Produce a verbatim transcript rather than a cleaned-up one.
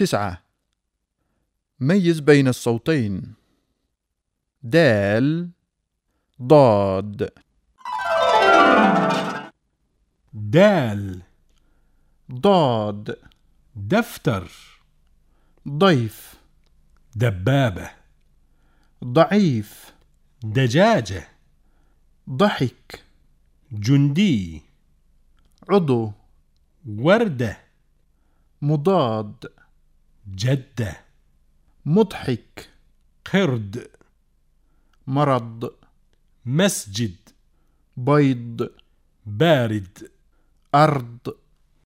تسعة. ميز بين الصوتين: دال، ضاد. دال. ضاد. دفتر. ضيف. دبابة. ضعيف. دجاجة. ضحك. جندي. عضو. وردة. مضاد. جدة. مضحك. قرد. مرض. مسجد. بيض. بارد. أرض.